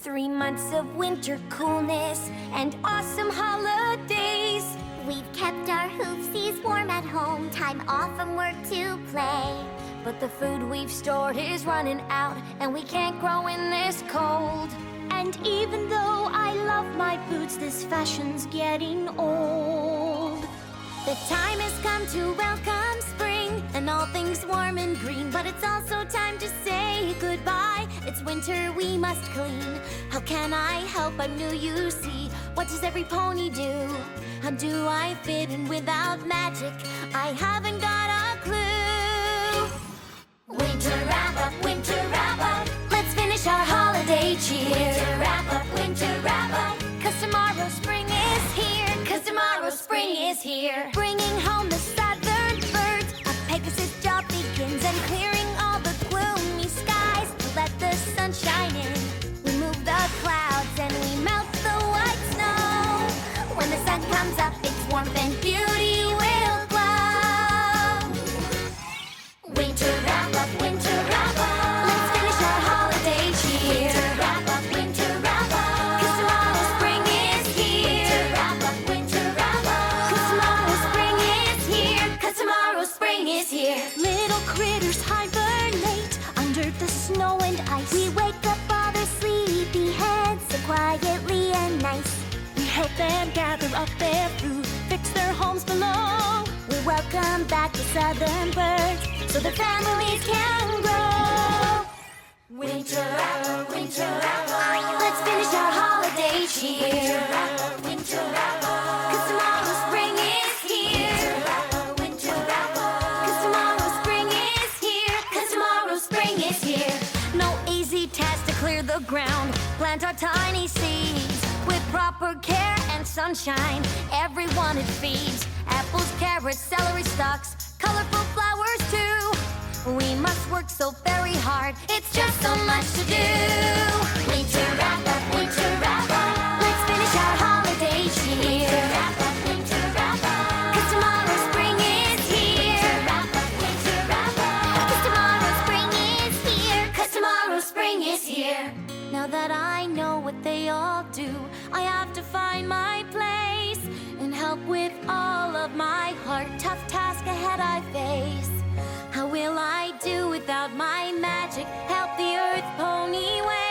3 months of winter coolness and awesome holidays. We've kept our hoofsies warm at home, time off from work to play. But the food we've stored is running out, and we can't grow in this cold. And even though I love my boots, this fashion's getting old. The time has come to welcome spring and all things warm and green, but it's also time to say goodbye. It's winter, we must clean. How can I help? I'm new, you see. What does every pony do? How do I fit in without magic? I haven't got a clue. Winter wrap up, winter wrap up. Let's finish our holiday cheer. Winter wrap up, winter wrap up. 'Cause tomorrow spring is here. 'Cause tomorrow spring is here. Bringing home the southern birds. A Pegasus job begins, and clearing all the gloomy skies to let the sun shine in. We move the clouds and we melt the white snow. When the sun comes up, its warmth and beauty will glow. Winter wrap up, winter wrap up. Let's finish our holiday cheer. Winter wrap up, winter wrap up. 'Cause tomorrow spring is here. Winter wrap up, winter wrap up. 'Cause tomorrow spring is here. 'Cause tomorrow spring is here. Little critters hibernate under the snow and ice. We wake up all their sleepy heads so quietly and nice. We help them gather up their food, fix their homes below. We welcome back the southern birds so their families can grow. Winter wrap up, winter wrap up. Let's finish our holiday cheer. Winter wrap up, winter wrap up. 'Cause tomorrow spring is here. Winter wrap up, winter wrap up. 'Cause tomorrow spring is here. 'Cause tomorrow spring is here. No easy task to clear the ground, plant our tiny seeds with proper care and sunshine. Everyone it feeds. Apples, carrots, celery stalks, colorful flowers too. We must work so very hard, it's just so much to do. Winter wrap up, winter wrap up. Let's finish our holiday cheer. Winter wrap up, winter wrap up. 'Cause tomorrow spring is here. Winter wrap up, winter wrap up. 'Cause tomorrow spring is here. 'Cause tomorrow spring is here. Now that I know what they all do, I have to find my place and help with all of my heart. Tough task ahead I face. How will I do without my magic? Help the earth pony way.